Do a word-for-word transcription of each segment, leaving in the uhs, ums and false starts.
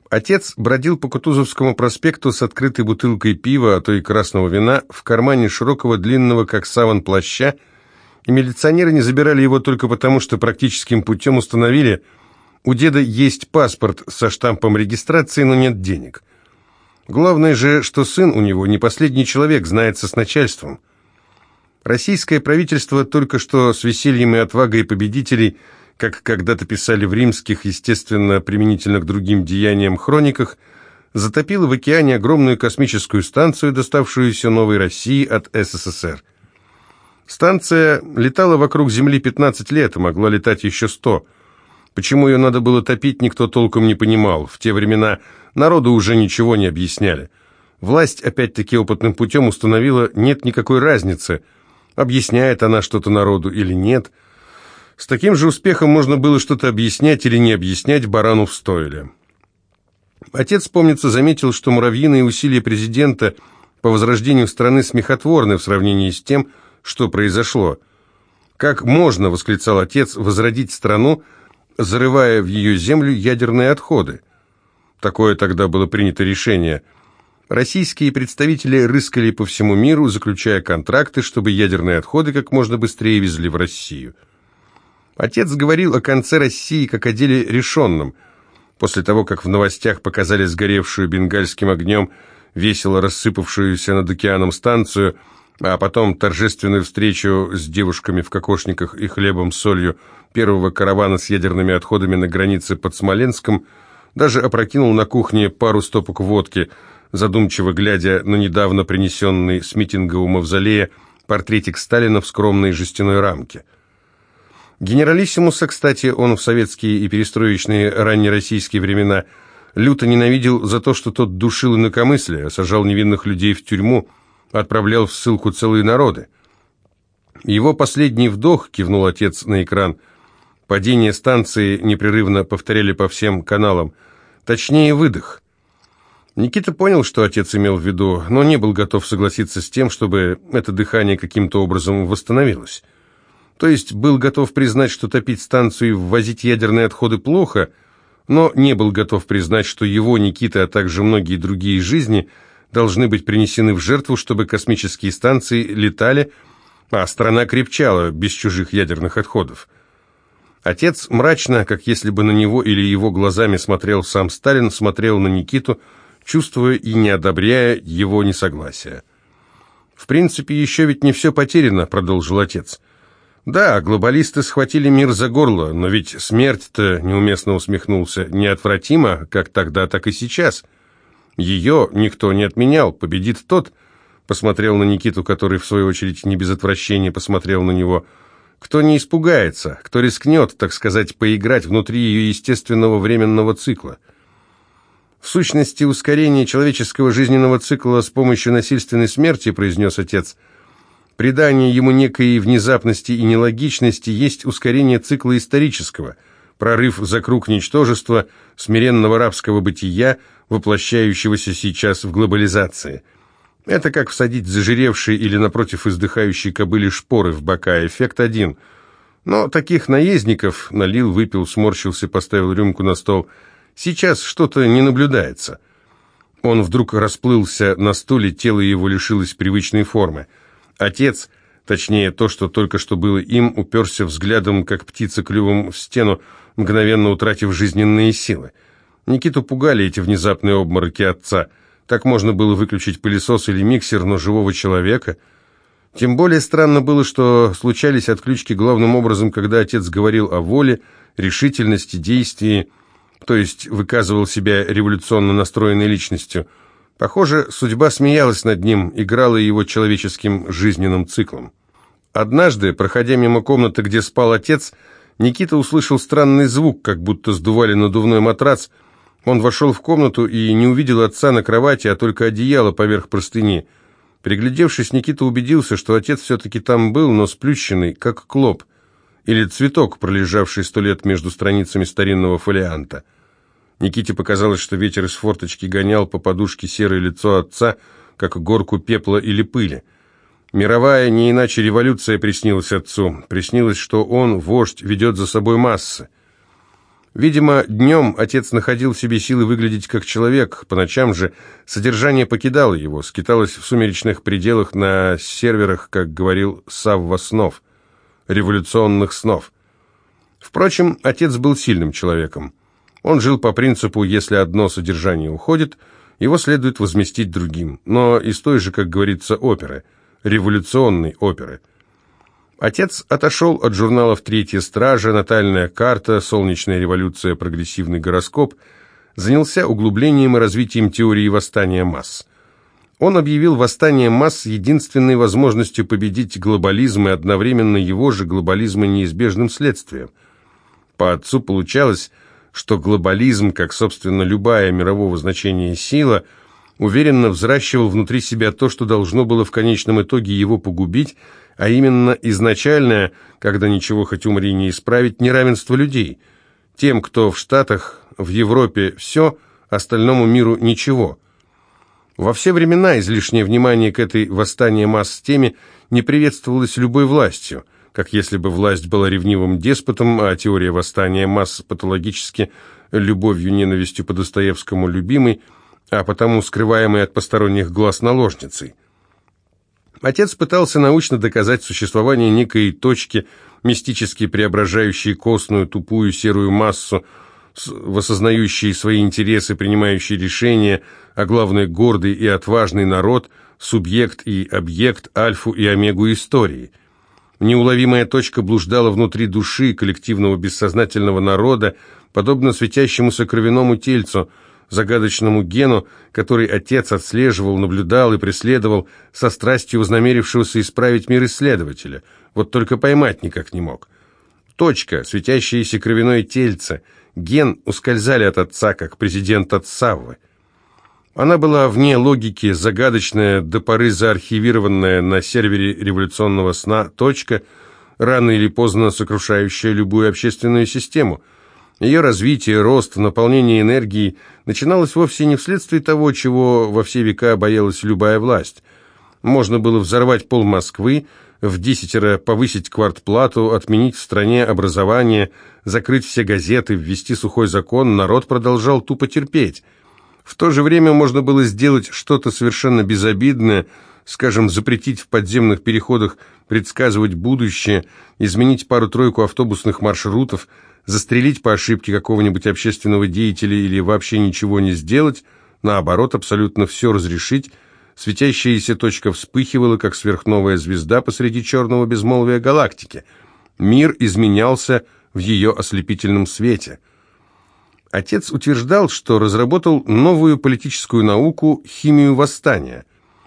Отец бродил по Кутузовскому проспекту с открытой бутылкой пива, а то и красного вина, в кармане широкого длинного, как саван, плаща, и милиционеры не забирали его только потому, что практическим путем установили, у деда есть паспорт со штампом регистрации, но нет денег. Главное же, что сын у него не последний человек, знается с начальством. Российское правительство только что с весельем и отвагой победителей, как когда-то писали в римских, естественно, применительно к другим деяниям хрониках, затопило в океане огромную космическую станцию, доставшуюся новой России от СССР. Станция летала вокруг Земли пятнадцать лет, и могла летать еще сто. Почему ее надо было топить, никто толком не понимал. В те времена народу уже ничего не объясняли. Власть, опять-таки опытным путем, установила, нет никакой разницы, объясняет она что-то народу или нет. С таким же успехом можно было что-то объяснять или не объяснять барану в стойле. Отец, помнится, заметил, что муравьиные усилия президента по возрождению страны смехотворны в сравнении с тем, что произошло. «Как можно, — восклицал отец, — возродить страну, зарывая в ее землю ядерные отходы?» Такое тогда было принято решение. Российские представители рыскали по всему миру, заключая контракты, чтобы ядерные отходы как можно быстрее везли в Россию. Отец говорил о конце России как о деле решенном. После того, как в новостях показали сгоревшую бенгальским огнем, весело рассыпавшуюся над океаном станцию, а потом торжественную встречу с девушками в кокошниках и хлебом с солью первого каравана с ядерными отходами на границе под Смоленском, даже опрокинул на кухне пару стопок водки, задумчиво глядя на недавно принесенный с митинга у Мавзолея портретик Сталина в скромной жестяной рамке. Генералиссимуса, кстати, он в советские и перестроечные раннероссийские времена люто ненавидел за то, что тот душил инакомыслие, сажал невинных людей в тюрьму, отправлял в ссылку целые народы. Его последний вдох, кивнул отец на экран, падение станции непрерывно повторяли по всем каналам, точнее выдох. Никита понял, что отец имел в виду, но не был готов согласиться с тем, чтобы это дыхание каким-то образом восстановилось. То есть был готов признать, что топить станцию и ввозить ядерные отходы плохо, но не был готов признать, что его, Никита, а также многие другие жизни должны быть принесены в жертву, чтобы космические станции летали, а страна крепчала без чужих ядерных отходов. Отец мрачно, как если бы на него или его глазами смотрел сам Сталин, смотрел на Никиту, чувствуя и не одобряя его несогласия. «В принципе, еще ведь не все потеряно», — продолжил отец. «Да, глобалисты схватили мир за горло, но ведь смерть-то, — неуместно усмехнулся, — неотвратима, как тогда, так и сейчас. Ее никто не отменял, победит тот, — посмотрел на Никиту, который, в свою очередь, не без отвращения посмотрел на него, — кто не испугается, кто рискнет, так сказать, поиграть внутри ее естественного временного цикла. В сущности, ускорение человеческого жизненного цикла с помощью насильственной смерти, — произнес отец, — придание ему некой внезапности и нелогичности есть ускорение цикла исторического, прорыв за круг ничтожества, смиренного рабского бытия, воплощающегося сейчас в глобализации. Это как всадить зажиревший или, напротив, издыхающей кобыле шпоры в бока. Эффект один. Но таких наездников, налил, выпил, сморщился, поставил рюмку на стол, сейчас что-то не наблюдается. Он вдруг расплылся на стуле, тело его лишилось привычной формы. Отец, точнее то, что только что было им, уперся взглядом, как птица клювом в стену, мгновенно утратив жизненные силы. Никиту пугали эти внезапные обмороки отца. Так можно было выключить пылесос или миксер, но живого человека... Тем более странно было, что случались отключки главным образом, когда отец говорил о воле, решительности, действии, то есть выказывал себя революционно настроенной личностью. Похоже, судьба смеялась над ним, играла его человеческим жизненным циклом. Однажды, проходя мимо комнаты, где спал отец, Никита услышал странный звук, как будто сдували надувной матрац. Он вошел в комнату и не увидел отца на кровати, а только одеяло поверх простыни. Приглядевшись, Никита убедился, что отец все-таки там был, но сплющенный, как клоп, или цветок, пролежавший сто лет между страницами старинного фолианта. Никите показалось, что ветер из форточки гонял по подушке серое лицо отца, как горку пепла или пыли. Мировая, не иначе революция приснилась отцу. Приснилось, что он, вождь, ведет за собой массы. Видимо, днем отец находил в себе силы выглядеть как человек, по ночам же содержание покидало его, скиталось в сумеречных пределах на серверах, как говорил Савва, снов, революционных снов. Впрочем, отец был сильным человеком. Он жил по принципу: если одно содержание уходит, его следует возместить другим, но из той же, как говорится, оперы, революционной оперы. Отец отошел от журналов «Третья стража», «Натальная карта», «Солнечная революция», «Прогрессивный гороскоп», занялся углублением и развитием теории восстания масс. Он объявил восстание масс единственной возможностью победить глобализм и одновременно его же глобализма неизбежным следствием. По отцу получалось, что глобализм, как, собственно, любая мирового значения сила, уверенно взращивал внутри себя то, что должно было в конечном итоге его погубить, а именно изначальное, когда ничего хоть умри не исправить, неравенство людей. Тем, кто в Штатах, в Европе все, остальному миру ничего. Во все времена излишнее внимание к этой восстания масс теме не приветствовалось любой властью, как если бы власть была ревнивым деспотом, а теория восстания масс патологически любовью, ненавистью по Достоевскому любимой, а потому скрываемой от посторонних глаз наложницей. Отец пытался научно доказать существование некой точки, мистически преображающей костную, тупую, серую массу, воссознающей свои интересы, принимающей решения, а главное гордый и отважный народ, субъект и объект, альфу и омегу истории. Неуловимая точка блуждала внутри души коллективного бессознательного народа, подобно светящемуся кровяному тельцу, загадочному гену, который отец отслеживал, наблюдал и преследовал со страстью вознамерившегося исправить мир исследователя. Вот только поймать никак не мог. Точка, светящееся кровяное тельце, ген ускользали от отца, как президент от Саввы. Она была вне логики, загадочная, до поры заархивированная на сервере революционного сна точка, рано или поздно сокрушающая любую общественную систему. Ее развитие, рост, наполнение энергией начиналось вовсе не вследствие того, чего во все века боялась любая власть. Можно было взорвать пол Москвы, в десятеро повысить квартплату, отменить в стране образование, закрыть все газеты, ввести сухой закон, народ продолжал тупо терпеть. В то же время можно было сделать что-то совершенно безобидное, скажем, запретить в подземных переходах предсказывать будущее, изменить пару-тройку автобусных маршрутов, застрелить по ошибке какого-нибудь общественного деятеля или вообще ничего не сделать, наоборот, абсолютно все разрешить. Светящаяся точка вспыхивала, как сверхновая звезда посреди черного безмолвия галактики. Мир изменялся в ее ослепительном свете. Отец утверждал, что разработал новую политическую науку химию восстания,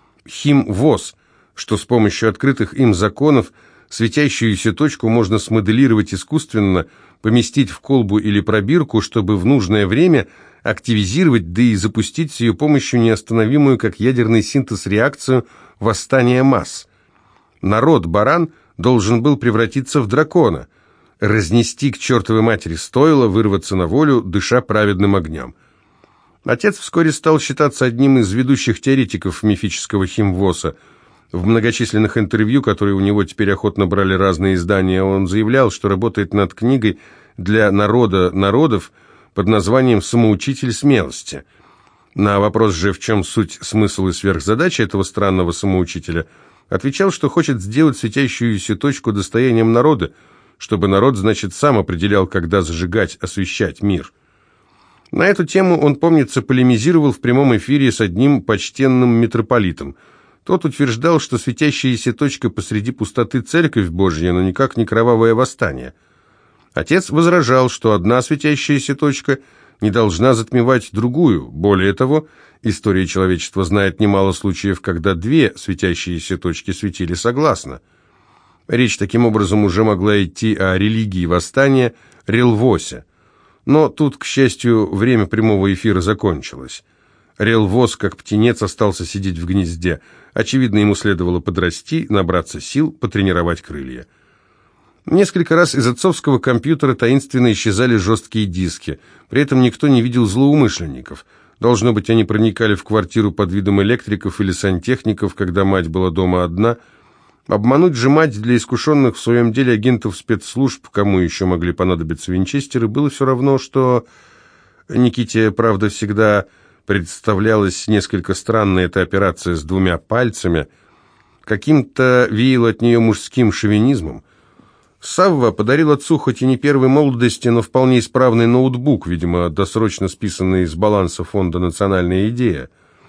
химвоз, что с помощью открытых им законов светящуюся точку можно смоделировать искусственно, поместить в колбу или пробирку, чтобы в нужное время активизировать, да и запустить с ее помощью неостановимую, как ядерный синтез, реакцию восстания масс. Народ-баран должен был превратиться в дракона, разнести к чертовой матери стоило, вырваться на волю, дыша праведным огнем. Отец вскоре стал считаться одним из ведущих теоретиков мифического химвоса. В многочисленных интервью, которые у него теперь охотно брали разные издания, он заявлял, что работает над книгой для народа народов под названием «Самоучитель смелости». На вопрос же, в чем суть, смысл и сверхзадача этого странного самоучителя, отвечал, что хочет сделать светящуюся точку достоянием народа, чтобы народ, значит, сам определял, когда зажигать, освещать мир. На эту тему он, помнится, полемизировал в прямом эфире с одним почтенным митрополитом. Тот утверждал, что светящаяся точка посреди пустоты церковь Божья, но никак не кровавое восстание. Отец возражал, что одна светящаяся точка не должна затмевать другую. Более того, история человечества знает немало случаев, когда две светящиеся точки светили согласно. Речь таким образом уже могла идти о религии восстания, Релвосе. Но тут, к счастью, время прямого эфира закончилось. Релвос, как птенец, остался сидеть в гнезде. Очевидно, ему следовало подрасти, набраться сил, потренировать крылья. Несколько раз из отцовского компьютера таинственно исчезали жесткие диски. При этом никто не видел злоумышленников. Должно быть, они проникали в квартиру под видом электриков или сантехников, когда мать была дома одна. Обмануть же мать для искушенных в своем деле агентов спецслужб, кому еще могли понадобиться винчестеры, было все равно, что... Никите, правда, всегда представлялась несколько странной эта операция с двумя пальцами. Каким-то веяло от нее мужским шовинизмом. Савва подарил отцу хоть и не первой молодости, но вполне исправный ноутбук, видимо, досрочно списанный с баланса фонда «Национальная идея».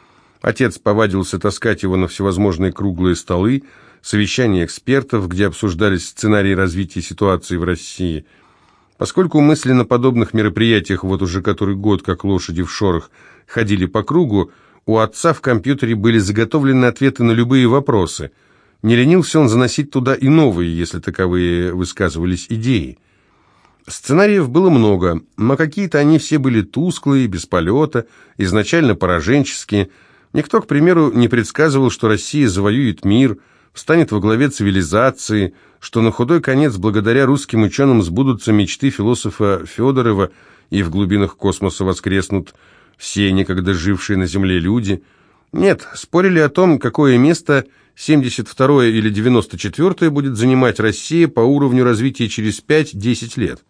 Отец повадился таскать его на всевозможные круглые столы, совещания экспертов, где обсуждались сценарии развития ситуации в России. Поскольку мысли на подобных мероприятиях вот уже который год, как лошади в шорох, ходили по кругу, у отца в компьютере были заготовлены ответы на любые вопросы. Не ленился он заносить туда и новые, если таковые высказывались идеи. Сценариев было много, но какие-то они все были тусклые, без полета, изначально пораженческие. Никто, к примеру, не предсказывал, что Россия завоюет мир, встанет во главе цивилизации, что на худой конец благодаря русским ученым сбудутся мечты философа Федорова и в глубинах космоса воскреснут все некогда жившие на Земле люди. Нет, спорили о том, какое место семьдесят второе или девяносто четвёртое будет занимать Россия по уровню развития через пять-десять лет.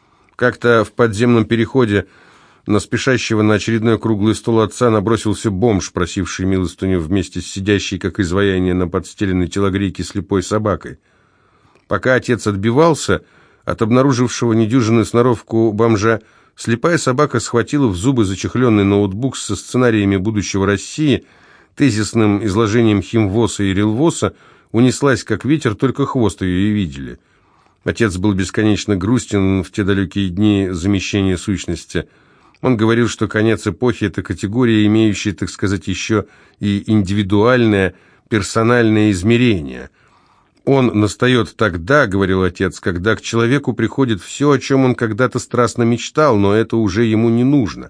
Как-то в подземном переходе на спешащего на очередной круглый стол отца набросился бомж, просивший милостыню вместе с сидящей, как изваяние на подстеленной телогрейке, слепой собакой. Пока отец отбивался от обнаружившего недюжинную сноровку бомжа, слепая собака схватила в зубы зачехленный ноутбук со сценариями будущего России, тезисным изложением химвоса и рилвоса, унеслась как ветер, только хвост ее и видели. Отец был бесконечно грустен в те далекие дни замещения сущности. Он говорил, что конец эпохи – это категория, имеющая, так сказать, еще и индивидуальное, персональное измерение. Он настает тогда, говорил отец, когда к человеку приходит все, о чем он когда-то страстно мечтал, но это уже ему не нужно.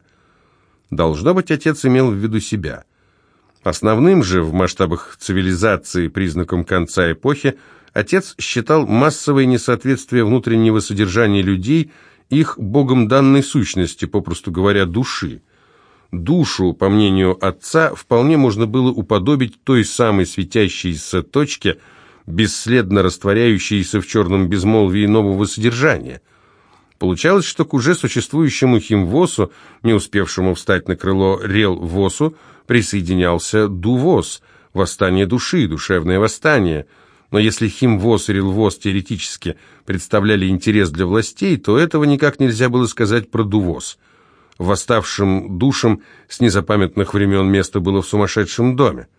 Должно быть, отец имел в виду себя. Основным же в масштабах цивилизации признаком конца эпохи отец считал массовое несоответствие внутреннего содержания людей их богом данной сущности, попросту говоря, души. Душу, по мнению отца, вполне можно было уподобить той самой светящейся точке, бесследно растворяющейся в черном безмолвии нового содержания. Получалось, что к уже существующему химвосу, не успевшему встать на крыло релвосу, присоединялся дувос, восстание души, душевное восстание. Но если химвос и релвос теоретически представляли интерес для властей, то этого никак нельзя было сказать про дувос. Восставшим душам с незапамятных времен место было в сумасшедшем доме.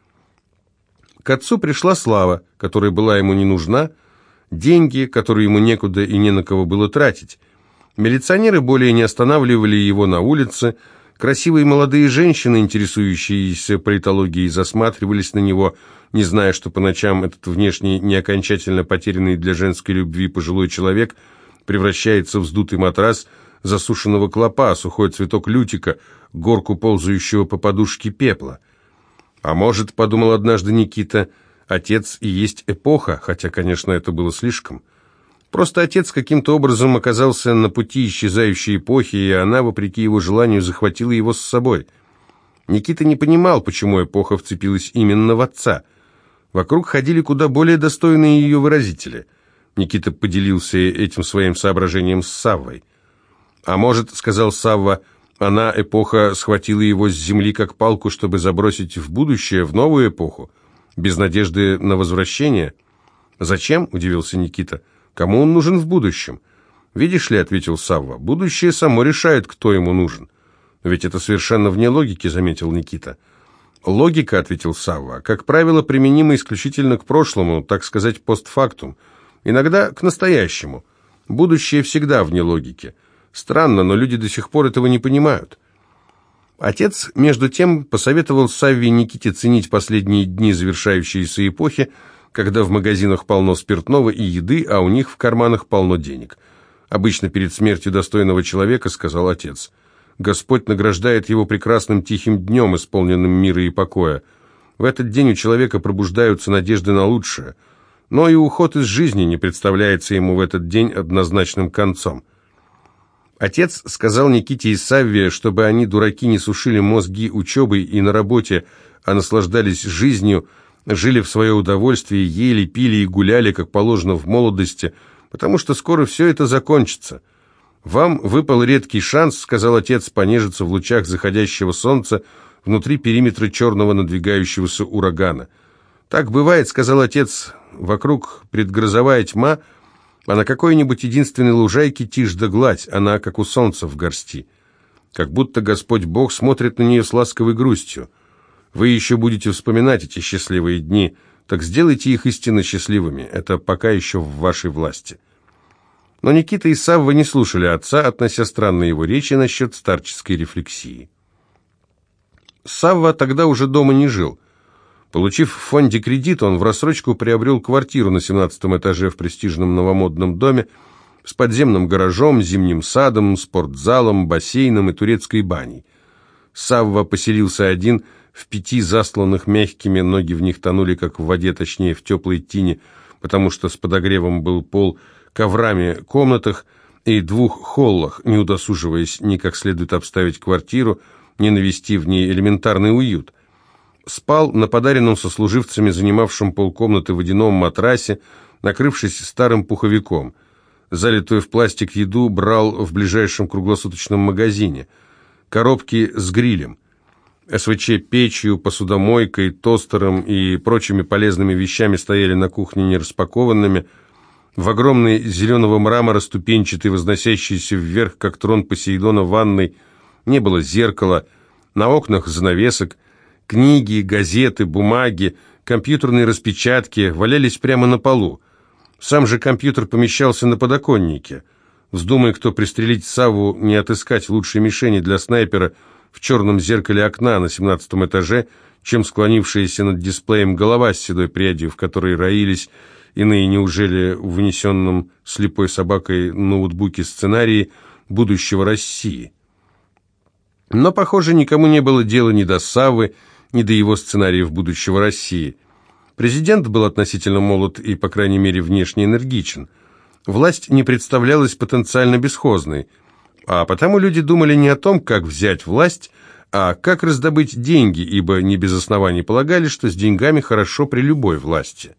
К отцу пришла слава, которая была ему не нужна, деньги, которые ему некуда и не на кого было тратить. Милиционеры более не останавливали его на улице, красивые молодые женщины, интересующиеся политологией, засматривались на него, не зная, что по ночам этот внешне не окончательно потерянный для женской любви пожилой человек превращается в вздутый матрас засушенного клопа, сухой цветок лютика, горку ползающего по подушке пепла. А может, подумал однажды Никита, отец и есть эпоха, хотя, конечно, это было слишком. Просто отец каким-то образом оказался на пути исчезающей эпохи, и она, вопреки его желанию, захватила его с собой. Никита не понимал, почему эпоха вцепилась именно в отца. Вокруг ходили куда более достойные ее выразители. Никита поделился этим своим соображением с Саввой. «А может, — сказал Савва, — она, эпоха, схватила его с земли как палку, чтобы забросить в будущее, в новую эпоху, без надежды на возвращение?» «Зачем?» — удивился Никита. «Кому он нужен в будущем?» «Видишь ли, — ответил Савва, — будущее само решает, кто ему нужен». «Ведь это совершенно вне логики», — заметил Никита. «Логика, — ответил Савва, — как правило, применима исключительно к прошлому, так сказать, постфактум, иногда к настоящему. Будущее всегда вне логики. Странно, но люди до сих пор этого не понимают». Отец, между тем, посоветовал Савве и Никите ценить последние дни завершающейся эпохи, когда в магазинах полно спиртного и еды, а у них в карманах полно денег. «Обычно перед смертью достойного человека, — сказал отец, — Господь награждает его прекрасным тихим днем, исполненным мира и покоя. В этот день у человека пробуждаются надежды на лучшее, но и уход из жизни не представляется ему в этот день однозначным концом». Отец сказал Никите и Савве, чтобы они, дураки, не сушили мозги учебой и на работе, а наслаждались жизнью, жили в свое удовольствие, ели, пили и гуляли, как положено в молодости, потому что скоро все это закончится. «Вам выпал редкий шанс», — сказал отец, — «понежиться в лучах заходящего солнца внутри периметра черного надвигающегося урагана». «Так бывает», — сказал отец, — «вокруг предгрозовая тьма, а на какой-нибудь единственной лужайке тишь да гладь, она как у солнца в горсти. Как будто Господь Бог смотрит на нее с ласковой грустью. Вы еще будете вспоминать эти счастливые дни, так сделайте их истинно счастливыми, это пока еще в вашей власти». Но Никита и Савва не слушали отца, относя странные его речи насчет старческой рефлексии. Савва тогда уже дома не жил. Получив в фонде кредит, он в рассрочку приобрел квартиру на семнадцатом этаже в престижном новомодном доме с подземным гаражом, зимним садом, спортзалом, бассейном и турецкой баней. Савва поселился один в пяти засланных мягкими, ноги в них тонули как в воде, точнее в теплой тине, потому что с подогревом был пол, коврами комнатах и двух холлах, не удосуживаясь ни как следует обставить квартиру, ни навести в ней элементарный уют. Спал на подаренном сослуживцами, занимавшем полкомнаты водяном матрасе, накрывшись старым пуховиком. Залитую в пластик еду брал в ближайшем круглосуточном магазине. Коробки с грилем, СВЧ-печью, посудомойкой, тостером и прочими полезными вещами стояли на кухне нераспакованными. В огромной зеленого мрамора ступенчатой, возносящейся вверх, как трон Посейдона, ванной не было зеркала, на окнах занавесок, книги, газеты, бумаги, компьютерные распечатки валялись прямо на полу. Сам же компьютер помещался на подоконнике. Вздумай кто пристрелить Савву, не отыскать лучшей мишени для снайпера в черном зеркале окна на семнадцатом этаже, чем склонившаяся над дисплеем голова с седой прядью, в которой роились иные, неужели в вынесенном слепой собакой ноутбуке сценарии будущего России. Но, похоже, никому не было дела ни до Саввы, ни до его сценариев будущего России. Президент был относительно молод и, по крайней мере, внешне энергичен. Власть не представлялась потенциально бесхозной, а потому люди думали не о том, как взять власть, а как раздобыть деньги, ибо не без оснований полагали, что с деньгами хорошо при любой власти.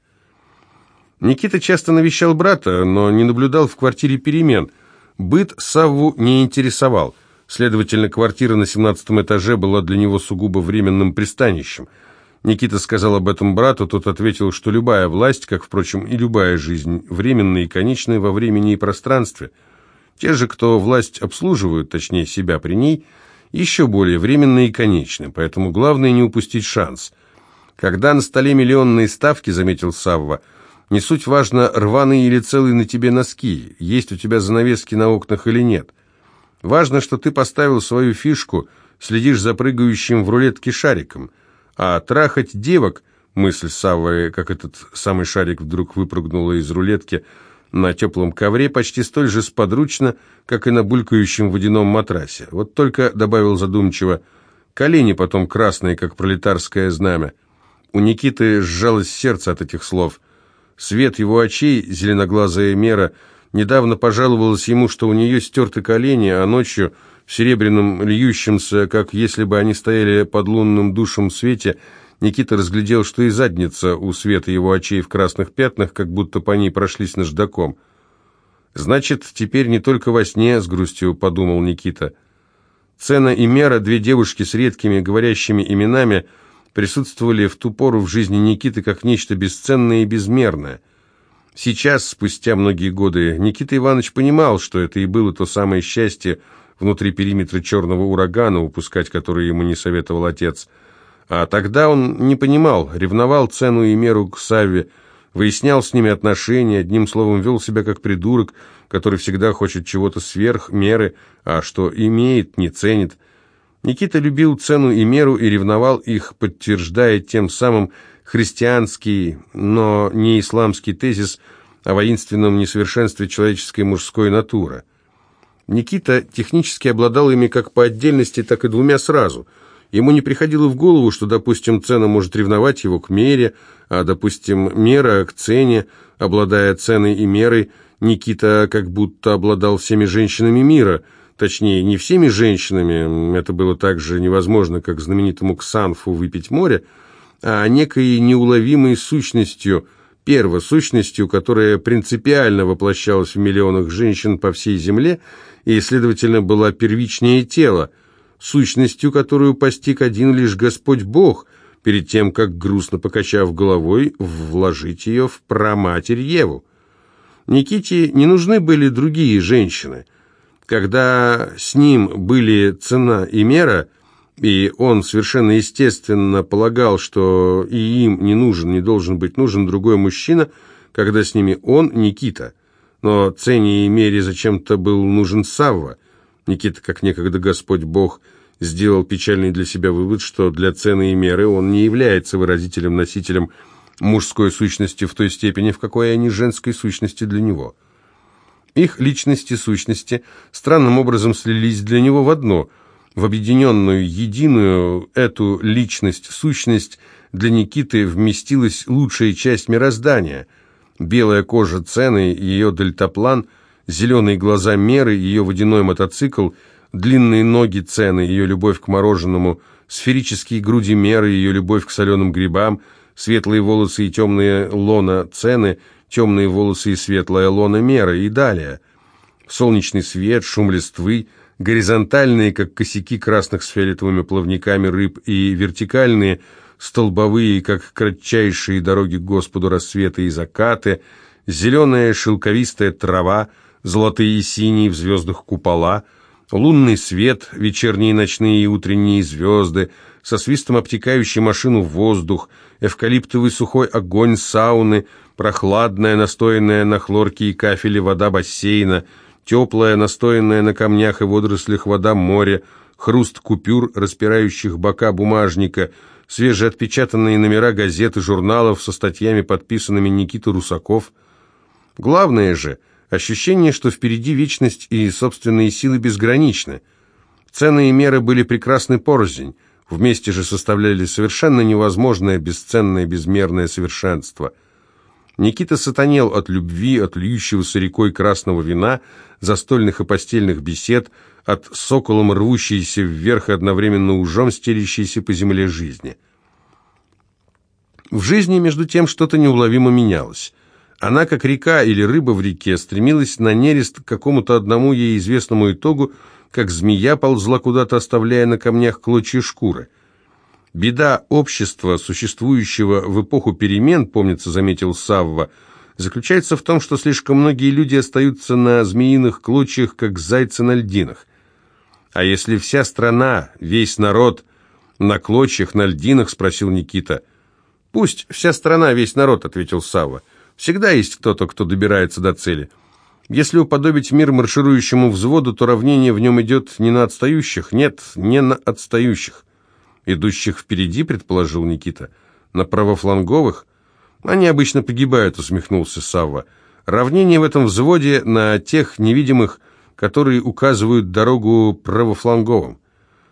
Никита часто навещал брата, но не наблюдал в квартире перемен. Быт Савву не интересовал. Следовательно, квартира на семнадцатом этаже была для него сугубо временным пристанищем. Никита сказал об этом брату, тот ответил, что любая власть, как, впрочем, и любая жизнь, временная и конечная во времени и пространстве. Те же, кто власть обслуживают, точнее себя при ней, еще более временные и конечны, поэтому главное не упустить шанс. Когда на столе миллионные ставки, заметил Савва, не суть важно, рваные или целые на тебе носки, есть у тебя занавески на окнах или нет. Важно, что ты поставил свою фишку, следишь за прыгающим в рулетке шариком. А трахать девок, мысль Саввы, как этот самый шарик вдруг выпрыгнула из рулетки на теплом ковре, почти столь же сподручно, как и на булькающем водяном матрасе. Вот только, добавил задумчиво, колени потом красные, как пролетарское знамя. У Никиты сжалось сердце от этих слов. Свет его очей, зеленоглазая Мера, недавно пожаловалась ему, что у нее стерты колени, а ночью в серебряном льющемся, как если бы они стояли под лунным душем свете, Никита разглядел, что и задница у Света его очей в красных пятнах, как будто по ней прошлись наждаком. «Значит, теперь не только во сне», — с грустью подумал Никита. Цена и Мера, две девушки с редкими говорящими именами, присутствовали в ту пору в жизни Никиты как нечто бесценное и безмерное. Сейчас, спустя многие годы, Никита Иванович понимал, что это и было то самое счастье внутри периметра черного урагана, упускать который ему не советовал отец. А тогда он не понимал, ревновал Цену и Меру к Савве, выяснял с ними отношения, одним словом, вел себя как придурок, который всегда хочет чего-то сверх меры, а что имеет, не ценит. Никита любил Цену и Меру и ревновал их, подтверждая тем самым христианский, но не исламский тезис о воинственном несовершенстве человеческой мужской натуры. Никита технически обладал ими как по отдельности, так и двумя сразу. Ему не приходило в голову, что, допустим, Цена может ревновать его к Мере, а, допустим, Мера к Цене. Обладая Ценой и Мерой, Никита как будто обладал всеми женщинами мира. Точнее, не всеми женщинами, это было так же невозможно, как знаменитому Ксанфу выпить море, а некой неуловимой сущностью, первосущностью, которая принципиально воплощалась в миллионах женщин по всей земле и, следовательно, была первичнее тела, сущностью, которую постиг один лишь Господь Бог, перед тем, как, грустно покачав головой, вложить ее в праматерь Еву. Никите не нужны были другие женщины. Когда с ним были цена и мера, и он совершенно естественно полагал, что и им не нужен, не должен быть нужен другой мужчина, когда с ними он, Никита. Но цене и мере зачем-то был нужен Савва. Никита, как некогда Господь Бог, сделал печальный для себя вывод, что для цены и меры он не является выразителем-носителем мужской сущности в той степени, в какой они женской сущности для него. Их личности-сущности странным образом слились для него в одно. В объединенную, единую эту личность-сущность для Никиты вместилась лучшая часть мироздания. Белая кожа Цены, ее дельтаплан, зеленые глаза Меры, ее водяной мотоцикл, длинные ноги Цены, ее любовь к мороженому, сферические груди Меры, ее любовь к соленым грибам, светлые волосы и темные лона Цены, темные волосы и светлая лона Меры, и далее. Солнечный свет, шум листвы, горизонтальные, как косяки красных с фиолетовыми плавниками рыб, и вертикальные, столбовые, как кратчайшие дороги к Господу рассветы и закаты, зеленая шелковистая трава, золотые и синие в звездах купола, лунный свет, вечерние, ночные и утренние звезды, со свистом обтекающий машину в воздух, эвкалиптовый сухой огонь сауны, прохладная, настоянная на хлорке и кафеле вода бассейна, теплая, настоянная на камнях и водорослях вода моря, хруст купюр, распирающих бока бумажника, свежеотпечатанные номера газет и журналов со статьями, подписанными Никитой Русаков. Главное же – ощущение, что впереди вечность и собственные силы безграничны. Цены и меры были прекрасны порознь, вместе же составляли совершенно невозможное, бесценное, безмерное совершенство. Никита сатанел от любви, от льющегося рекой красного вина, застольных и постельных бесед, от соколом рвущейся вверх и одновременно ужом стелящейся по земле жизни. В жизни, между тем, что-то неуловимо менялось. Она, как река или рыба в реке, стремилась на нерест к какому-то одному ей известному итогу, как змея ползла куда-то, оставляя на камнях клочья шкуры. Беда общества, существующего в эпоху перемен, помнится, заметил Савва, заключается в том, что слишком многие люди остаются на змеиных клочьях, как зайцы на льдинах. А если вся страна, весь народ на клочьях, на льдинах, спросил Никита. Пусть вся страна, весь народ, ответил Савва. Всегда есть кто-то, кто добирается до цели. Если уподобить мир марширующему взводу, то равнение в нем идет не на отстающих, нет, не на отстающих. Идущих впереди, предположил Никита, на правофланговых. Они обычно погибают, усмехнулся Савва. Равнение в этом взводе на тех невидимых, которые указывают дорогу правофланговым.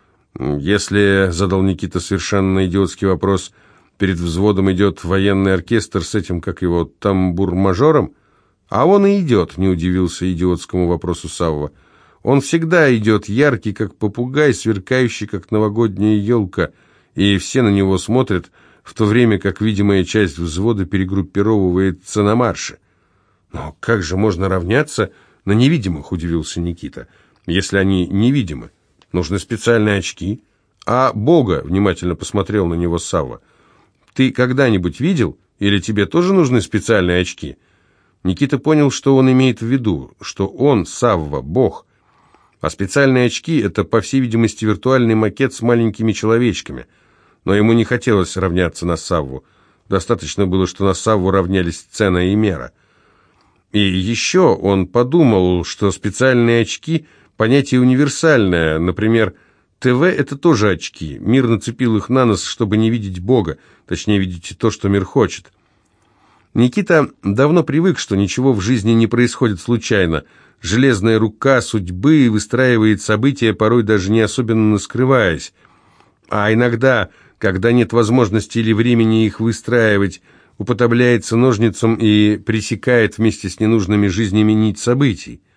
Если, задал Никита совершенно идиотский вопрос, перед взводом идет военный оркестр с этим, как его, тамбур-мажором, а он и идет, не удивился идиотскому вопросу Савва. Он всегда идет яркий, как попугай, сверкающий, как новогодняя елка, и все на него смотрят, в то время как видимая часть взвода перегруппировывается на марше. «Но как же можно равняться на невидимых?» – удивился Никита. «Если они невидимы, нужны специальные очки». «А Бога?» – внимательно посмотрел на него Савва. «Ты когда-нибудь видел? Или тебе тоже нужны специальные очки?» Никита понял, что он имеет в виду, что он, Савва, Бог. А специальные очки – это, по всей видимости, виртуальный макет с маленькими человечками. Но ему не хотелось равняться на Савву. Достаточно было, что на Савву равнялись Цена и Мера. И еще он подумал, что специальные очки – понятие универсальное. Например, ТВ – это тоже очки. Мир нацепил их на нос, чтобы не видеть Бога, точнее, видеть то, что мир хочет. Никита давно привык, что ничего в жизни не происходит случайно. Железная рука судьбы выстраивает события, порой даже не особенно скрываясь. А иногда, когда нет возможности или времени их выстраивать, уподобляется ножницам и пресекает вместе с ненужными жизнями нить событий.